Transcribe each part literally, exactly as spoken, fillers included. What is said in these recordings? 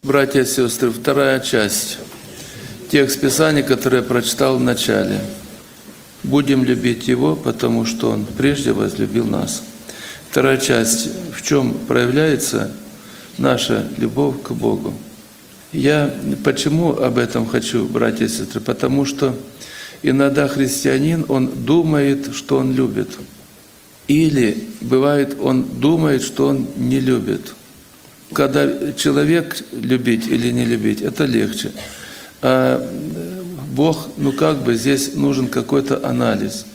Братья и сестры, вторая часть. Текст Писания, который я прочитал в начале. Будем любить Его, потому что Он прежде возлюбил нас. Вторая часть. В чем проявляется наша любовь к Богу? Я почему об этом хочу, братья и сестры? Потому что иногда христианин, он думает, что он любит. Или бывает, он думает, что он не любит. Когда человек любить или не любить, это легче. А Бог, ну как бы здесь нужен какой-то анализ.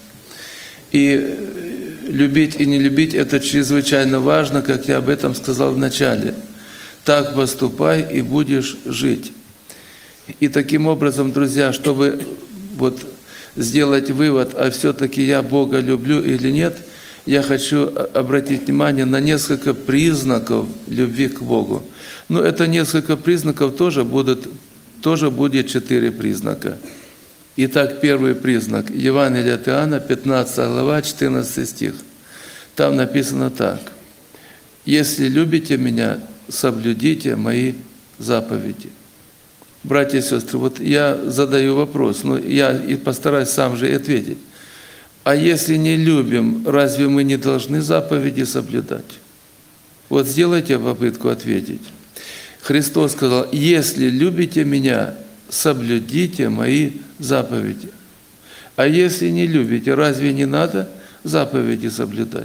И любить и не любить – это чрезвычайно важно, как я об этом сказал в начале. Так поступай, и будешь жить. И таким образом, друзья, чтобы вот сделать вывод, а все-таки я Бога люблю или нет, я хочу обратить внимание на несколько признаков любви к Богу. Но это несколько признаков тоже будут, тоже будет четыре признака. Итак, первый признак. Евангелие от Иоанна, пятнадцатая глава, четырнадцатый стих. Там написано так. «Если любите Меня, соблюдите Мои заповеди». Братья и сестры, вот я задаю вопрос, но я и постараюсь сам же и ответить. А если не любим, разве мы не должны заповеди соблюдать? Вот сделайте попытку ответить. Христос сказал, если любите Меня, соблюдите Мои заповеди. А если не любите, разве не надо заповеди соблюдать?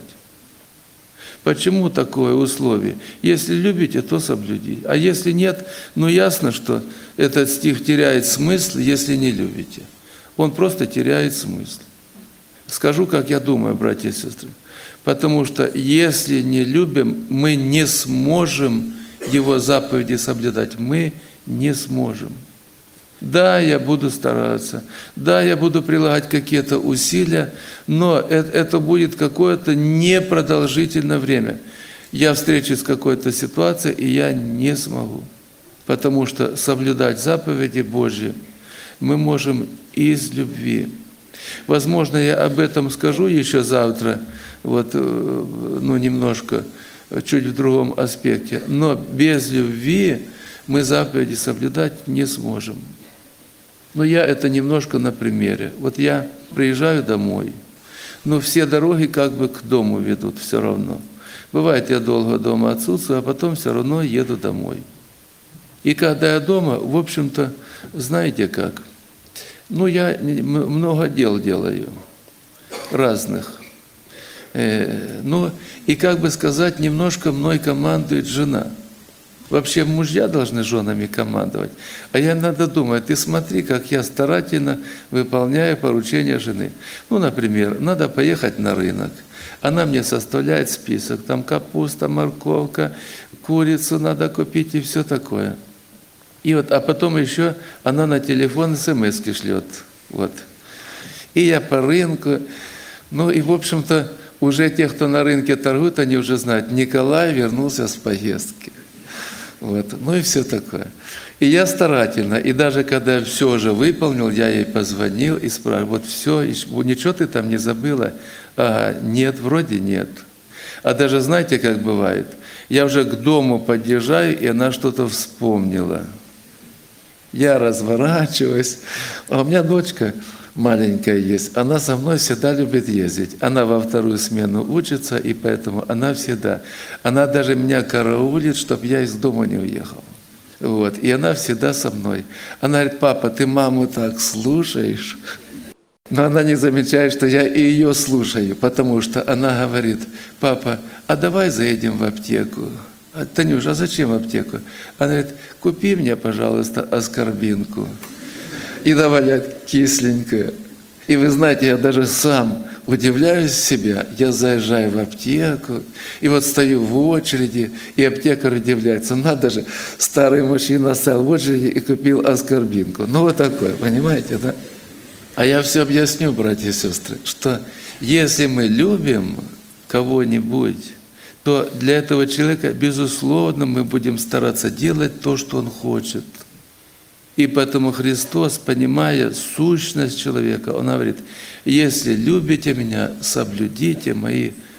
Почему такое условие? Если любите, то соблюдите. А если нет, ну ясно, что этот стих теряет смысл, если не любите. Он просто теряет смысл. Скажу, как я думаю, братья и сестры. Потому что если не любим, мы не сможем Его заповеди соблюдать. Мы не сможем. Да, я буду стараться, да, я буду прилагать какие-то усилия, но это будет какое-то непродолжительное время. Я встречусь с какой-то ситуацией, и я не смогу. Потому что соблюдать заповеди Божьи мы можем из любви. Возможно, я об этом скажу еще завтра, вот, ну, немножко, чуть в другом аспекте. Но без любви мы заповеди соблюдать не сможем. Но я это немножко на примере. Вот я приезжаю домой, но все дороги как бы к дому ведут все равно. Бывает, я долго дома отсутствую, а потом все равно еду домой. И когда я дома, в общем-то, знаете как? Ну, я много дел делаю, разных. Ну, и как бы сказать, немножко мной командует жена. Вообще мужья должны женами командовать. А я иногда думаю, ты смотри, как я старательно выполняю поручения жены. Ну, например, надо поехать на рынок. Она мне составляет список, там капуста, морковка, курицу надо купить и все такое. И вот, а потом еще она на телефон смс-ки шлет. Вот. И я по рынку. Ну и, в общем-то, уже те, кто на рынке торгуют, они уже знают, Николай вернулся с поездки. Вот. Ну и все такое. И я старательно, и даже когда все уже выполнил, я ей позвонил и спрашивал, вот все, ничего ты там не забыла? Ага, нет, вроде нет. А даже знаете, как бывает? Я уже к дому подъезжаю, и она что-то вспомнила. Я разворачиваюсь, а у меня дочка маленькая есть, она со мной всегда любит ездить. Она во вторую смену учится, и поэтому она всегда, она даже меня караулит, чтобы я из дома не уехал. Вот. И она всегда со мной. Она говорит, папа, ты маму так слушаешь? Но она не замечает, что я и ее слушаю, потому что она говорит, папа, а давай заедем в аптеку. Танюша, а зачем в аптеку? Она говорит, купи мне, пожалуйста, аскорбинку. И добавляет кисленькое. И вы знаете, я даже сам удивляюсь себя. Я заезжаю в аптеку, и вот стою в очереди, и аптекарь удивляется. Надо же, старый мужчина стоял в очереди и купил аскорбинку. Ну вот такое, понимаете, да? А я все объясню, братья и сестры, что если мы любим кого-нибудь, то для этого человека, безусловно, мы будем стараться делать то, что он хочет. И поэтому Христос, понимая сущность человека, Он говорит, если любите Меня, соблюдите Мои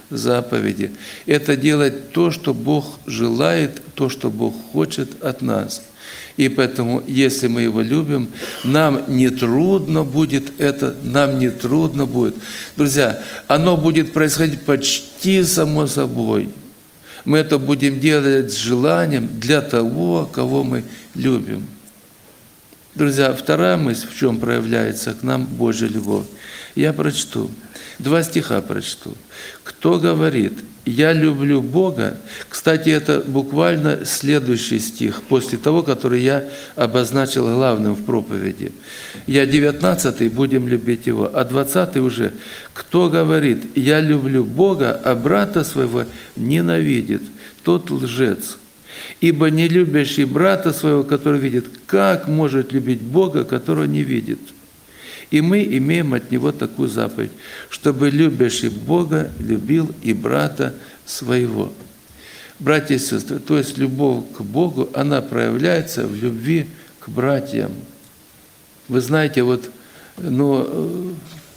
заповеди. Это делать то, что Бог желает, то, что Бог хочет от нас. И поэтому, если мы Его любим, нам не трудно будет это, нам не трудно будет. Друзья, оно будет происходить почти само собой. Мы это будем делать с желанием для того, кого мы любим. Друзья, вторая мысль, в чем проявляется к нам Божья любовь. Я прочту, два стиха прочту. Кто говорит: «Я люблю Бога», кстати, это буквально следующий стих, после того, который я обозначил главным в проповеди. Я девятнадцатый, будем любить Его, а двадцатый уже. «Кто говорит: я люблю Бога, а брата своего ненавидит, тот лжец. Ибо не любящий брата своего, который видит, как может любить Бога, которого не видит? И мы имеем от Него такую заповедь, чтобы любящий Бога любил и брата своего». Братья и сестры, то есть любовь к Богу, она проявляется в любви к братьям. Вы знаете, вот, ну,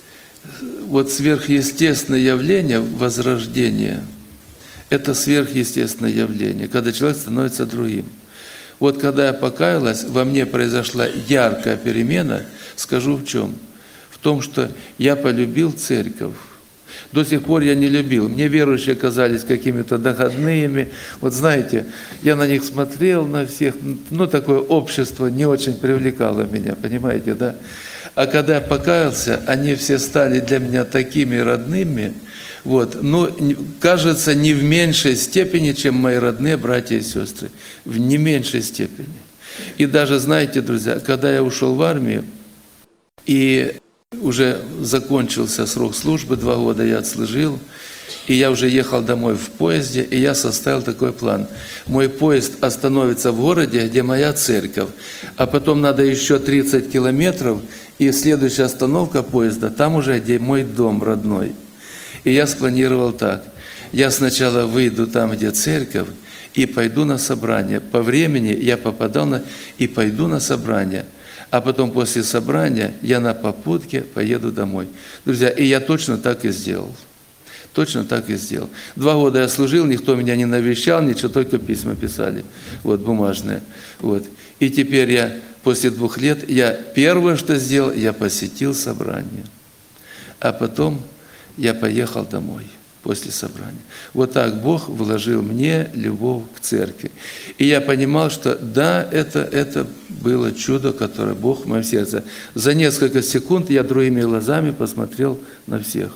вот сверхъестественное явление возрождения – это сверхъестественное явление, когда человек становится другим. Вот когда я покаялась, во мне произошла яркая перемена, скажу в чем? В том, что я полюбил церковь. До сих пор я не любил. Мне верующие казались какими-то доходными. Вот знаете, я на них смотрел, на всех, ну такое общество не очень привлекало меня, понимаете, да? А когда я покаялся, они все стали для меня такими родными, вот, но, кажется, не в меньшей степени, чем мои родные братья и сестры. В не меньшей степени. И даже, знаете, друзья, когда я ушел в армию, и уже закончился срок службы, два года я отслужил, и я уже ехал домой в поезде, и я составил такой план. Мой поезд остановится в городе, где моя церковь, а потом надо еще тридцать километров, и следующая остановка поезда, там уже где мой дом родной. И я спланировал так. Я сначала выйду там, где церковь, и пойду на собрание. По времени я попадал на... и пойду на собрание. А потом после собрания я на попутке поеду домой. Друзья, и я точно так и сделал. Точно так и сделал. Два года я служил, никто меня не навещал, ничего, только письма писали. Вот, бумажные. Вот. И теперь я, после двух лет, я первое, что сделал, я посетил собрание. А потом я поехал домой после собрания. Вот так Бог вложил мне любовь к церкви. И я понимал, что да, это, это было чудо, которое Бог в моем сердце. За несколько секунд я другими глазами посмотрел на всех.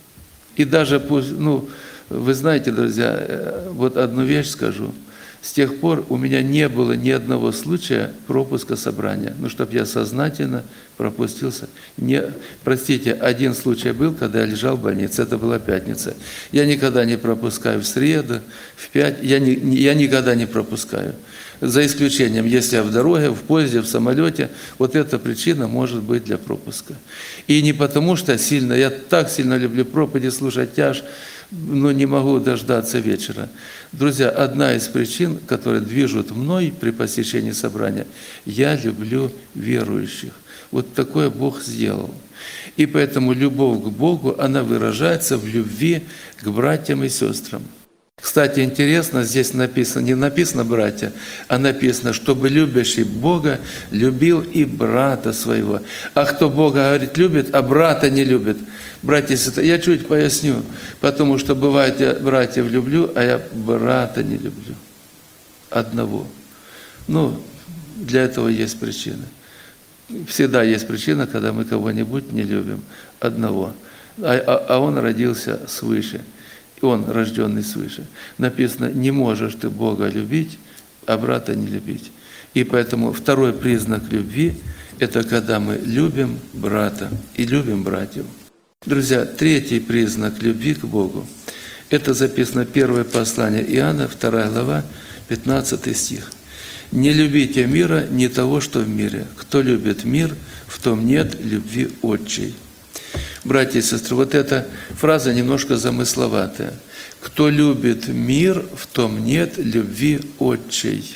И даже, ну, вы знаете, друзья, вот одну вещь скажу. С тех пор у меня не было ни одного случая пропуска собрания. Ну, чтобы я сознательно пропустился. Не, простите, один случай был, когда я лежал в больнице, это была пятница. Я никогда не пропускаю в среду, в пять, я, не, я никогда не пропускаю. За исключением, если я в дороге, в поезде, в самолете, вот эта причина может быть для пропуска. И не потому, что сильно, я так сильно люблю проповеди слушать аж, но не могу дождаться вечера. Друзья, одна из причин, которые движут мной при посещении собрания, я люблю верующих. Вот такое Бог сделал. И поэтому любовь к Богу, она выражается в любви к братьям и сестрам. Кстати, интересно, здесь написано, не написано «братья», а написано, чтобы любящий Бога любил и брата своего. А кто Бога, говорит, любит, а брата не любит. Братья и сестры, я чуть поясню, потому что бывает, я братьев люблю, а я брата не люблю. Одного. Ну, для этого есть причина. Всегда есть причина, когда мы кого-нибудь не любим. Одного. А, а, а он родился свыше. Он рожденный свыше. Написано, не можешь ты Бога любить, а брата не любить. И поэтому второй признак любви – это когда мы любим брата и любим братьев. Друзья, третий признак любви к Богу – это записано первое послание Иоанна, вторая глава, пятнадцатый стих. «Не любите мира, не того, что в мире. Кто любит мир, в том нет любви отчей». Братья и сестры, вот эта фраза немножко замысловатая. «Кто любит мир, в том нет любви отчей».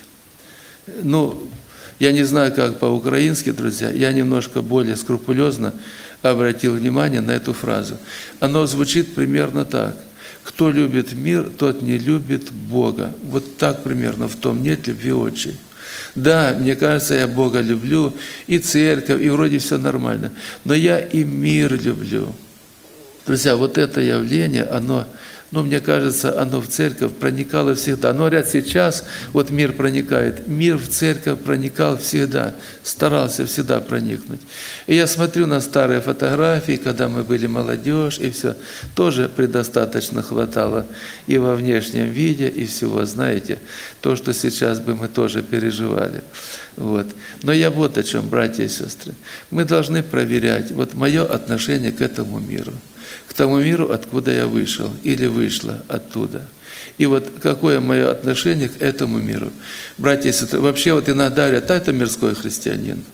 Ну, я не знаю, как по-украински, друзья, я немножко более скрупулезно обратил внимание на эту фразу. Оно звучит примерно так. Кто любит мир, тот не любит Бога. Вот так примерно, в том нет любви отчей. Да, мне кажется, я Бога люблю, и церковь, и вроде все нормально, но я и мир люблю. Друзья, вот это явление, оно, ну, мне кажется, оно в церковь проникало всегда. Но говорят, сейчас вот мир проникает. Мир в церковь проникал всегда, старался всегда проникнуть. И я смотрю на старые фотографии, когда мы были молодежь, и все, тоже предостаточно хватало и во внешнем виде, и всего, знаете, то, что сейчас бы мы тоже переживали. Вот. Но я вот о чем, братья и сестры. Мы должны проверять вот мое отношение к этому миру. К тому миру, откуда я вышел или вышла оттуда. И вот какое мое отношение к этому миру. Братья и сестры, вообще вот иногда говорят, а это мирской христианин.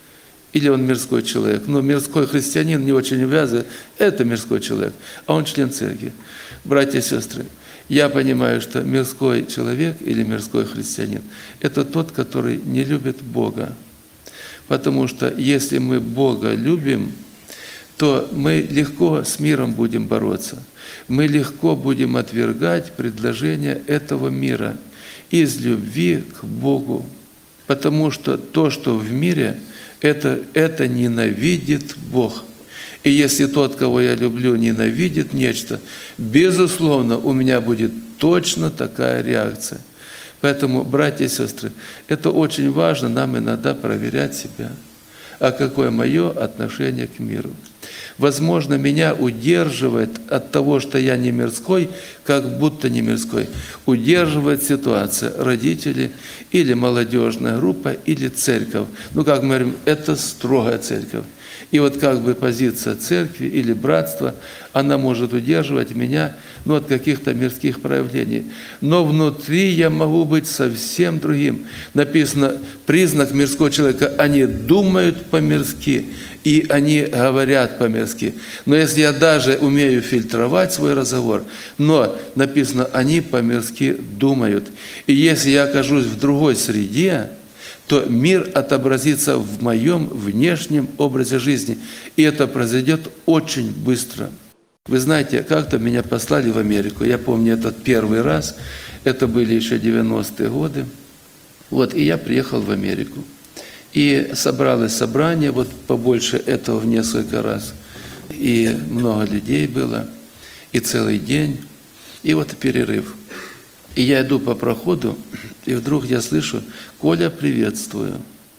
Или он мирской человек. Но мирской христианин не очень увязывает, это мирской человек, а он член церкви. Братья и сестры, я понимаю, что мирской человек или мирской христианин – это тот, который не любит Бога. Потому что если мы Бога любим, то мы легко с миром будем бороться. Мы легко будем отвергать предложения этого мира из любви к Богу. Потому что то, что в мире, это, это ненавидит Бог. И если тот, кого я люблю, ненавидит нечто, безусловно, у меня будет точно такая реакция. Поэтому, братья и сестры, это очень важно нам иногда проверять себя. А какое мое отношение к миру? Возможно, меня удерживает от того, что я не мирской, как будто не мирской. Удерживает ситуация родители или молодежная группа, или церковь. Ну, как мы говорим, это строгая церковь. И вот как бы позиция церкви или братства, она может удерживать меня ну, от каких-то мирских проявлений. Но внутри я могу быть совсем другим. Написано, признак мирского человека, они думают по-мирски, и они говорят по-мирски. Но если я даже умею фильтровать свой разговор, но написано, они по-мирски думают. И если я окажусь в другой среде, то мир отобразится в моем внешнем образе жизни. И это произойдет очень быстро. Вы знаете, как-то меня послали в Америку. Я помню этот первый раз. Это были еще девяностые годы. Вот, и я приехал в Америку. И собралось собрание, вот побольше этого в несколько раз. И много людей было, и целый день. И вот перерыв. И я иду по проходу, и вдруг я слышу: «Коля, приветствую».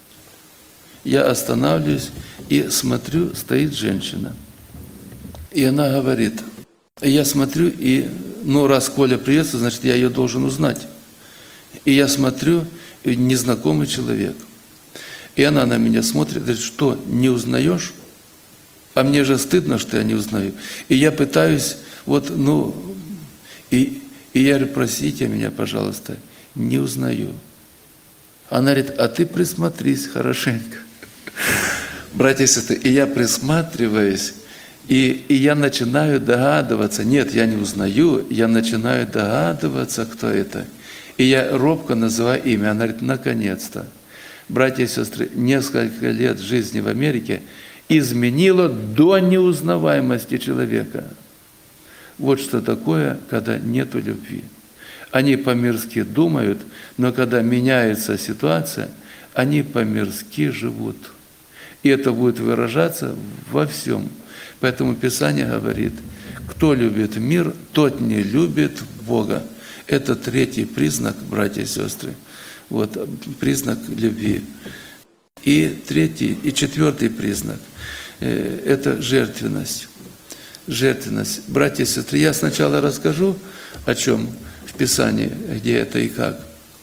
Я останавливаюсь и смотрю, стоит женщина. И она говорит, и я смотрю, и, ну, раз Коля приветствует, значит, я ее должен узнать. И я смотрю, и незнакомый человек. И она на меня смотрит, говорит: «Что, не узнаешь?» А мне же стыдно, что я не узнаю. И я пытаюсь, вот, ну, и... И я говорю: «Простите меня, пожалуйста, не узнаю». Она говорит: «А ты присмотрись хорошенько». Братья и сестры, и я присматриваюсь, и, и я начинаю догадываться. Нет, я не узнаю, я начинаю догадываться, кто это. И я робко называю имя. Она говорит: «Наконец-то». Братья и сестры, несколько лет жизни в Америке изменило до неузнаваемости человека. Вот что такое, когда нету любви. Они по-мирски думают, но когда меняется ситуация, они по-мирски живут. И это будет выражаться во всем. Поэтому Писание говорит: кто любит мир, тот не любит Бога. Это третий признак, братья и сестры. Вот признак любви. И третий, и четвертый признак – это жертвенность. Жертвенность. Братья и сестры, я сначала расскажу, о чем в Писании, где это и как.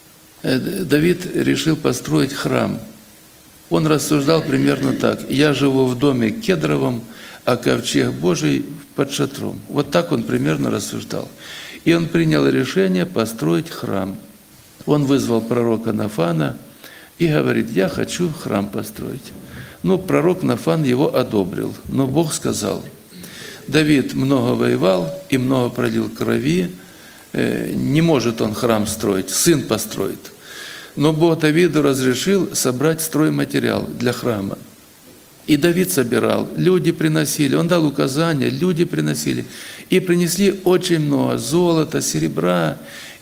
Давид решил построить храм. Он рассуждал примерно так: «Я живу в доме кедровом, а ковчег Божий под шатром». Вот так он примерно рассуждал. И он принял решение построить храм. Он вызвал пророка Нафана и говорит: «Я хочу храм построить». Ну, пророк Нафан его одобрил, но Бог сказал: «Давид много воевал и много пролил крови, не может он храм строить, сын построит». Но Бог Давиду разрешил собрать стройматериал для храма. И Давид собирал, люди приносили, он дал указания, люди приносили. И принесли очень много золота, серебра,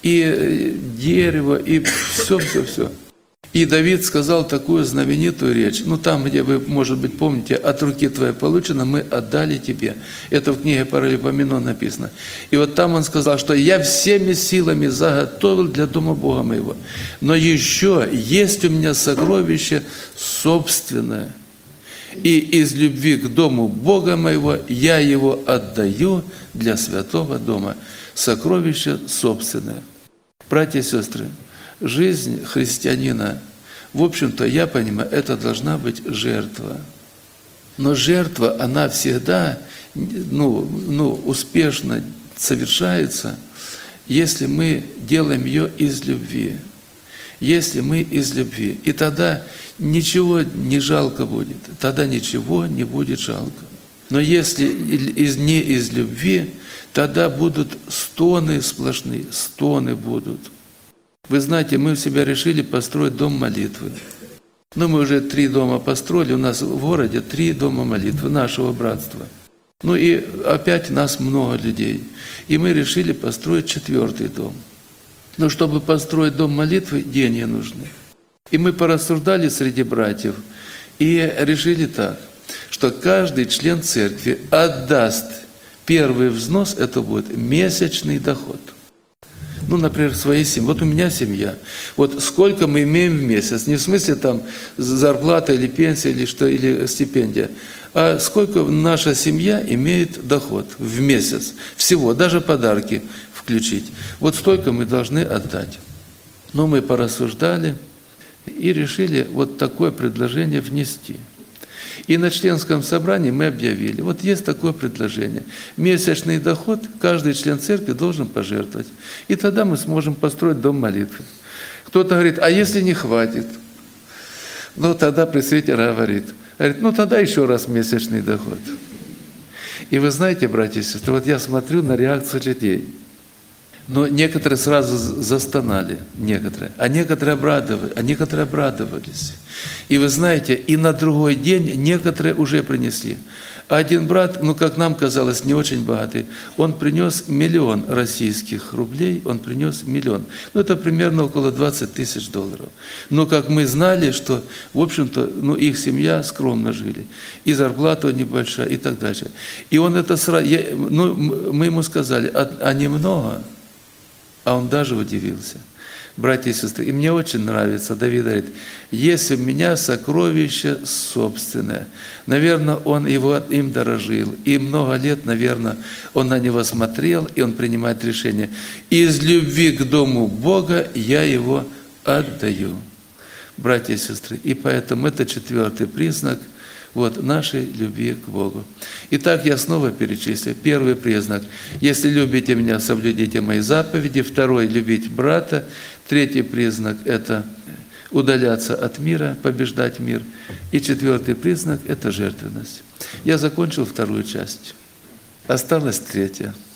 и дерева, и все-все-все. И Давид сказал такую знаменитую речь, ну там, где вы, может быть, помните, от руки твоей получено, мы отдали тебе. Это в книге Паралипоменон написано. И вот там он сказал, что я всеми силами заготовил для дома Бога моего. Но еще есть у меня сокровище собственное. И из любви к дому Бога моего я его отдаю для святого дома. Сокровище собственное. Братья и сестры, жизнь христианина, в общем-то, я понимаю, это должна быть жертва. Но жертва, она всегда ну, ну, успешно совершается, если мы делаем ее из любви. Если мы из любви. И тогда ничего не жалко будет. Тогда ничего не будет жалко. Но если из, не из любви, тогда будут стоны сплошные, стоны будут. Вы знаете, мы у себя решили построить дом молитвы. Ну, мы уже три дома построили, у нас в городе три дома молитвы, нашего братства. Ну и опять нас много людей. И мы решили построить четвертый дом. Но чтобы построить дом молитвы, деньги нужны. И мы порассуждали среди братьев и решили так, что каждый член церкви отдаст первый взнос, это будет месячный доход. Ну, например, своей семьи. Вот у меня семья. Вот сколько мы имеем в месяц. Не в смысле там зарплата или пенсия, или что, или стипендия. А сколько наша семья имеет доход в месяц. Всего, даже подарки включить. Вот столько мы должны отдать. Но мы порассуждали и решили вот такое предложение внести. И на членском собрании мы объявили, вот есть такое предложение. Месячный доход каждый член церкви должен пожертвовать. И тогда мы сможем построить дом молитвы. Кто-то говорит, а если не хватит? Ну тогда пресвитер говорит, говорит, ну тогда еще раз месячный доход. И вы знаете, братья и сестры, вот я смотрю на реакцию людей. Но некоторые сразу застонали, некоторые, а некоторые обрадовались, а некоторые обрадовались. И вы знаете, и на другой день некоторые уже принесли. А один брат, ну как нам казалось, не очень богатый, он принес миллион российских рублей, он принес миллион. Ну это примерно около двадцать тысяч долларов. Но как мы знали, что, в общем-то, ну их семья скромно жили, и зарплата небольшая, и так дальше. И он это сразу, я, ну мы ему сказали, а, а немного? А он даже удивился. Братья и сестры, и мне очень нравится, Давид говорит, есть у меня сокровище собственное. Наверное, он его, им дорожил. И много лет, наверное, он на него смотрел, и он принимает решение. Из любви к дому Бога я его отдаю. Братья и сестры, и поэтому это четвертый признак вот, нашей любви к Богу. Итак, я снова перечислю. Первый признак. Если любите меня, соблюдите мои заповеди. Второй – любить брата. Третий признак – это удаляться от мира, побеждать мир. И четвертый признак – это жертвенность. Я закончил вторую часть. Осталась третья.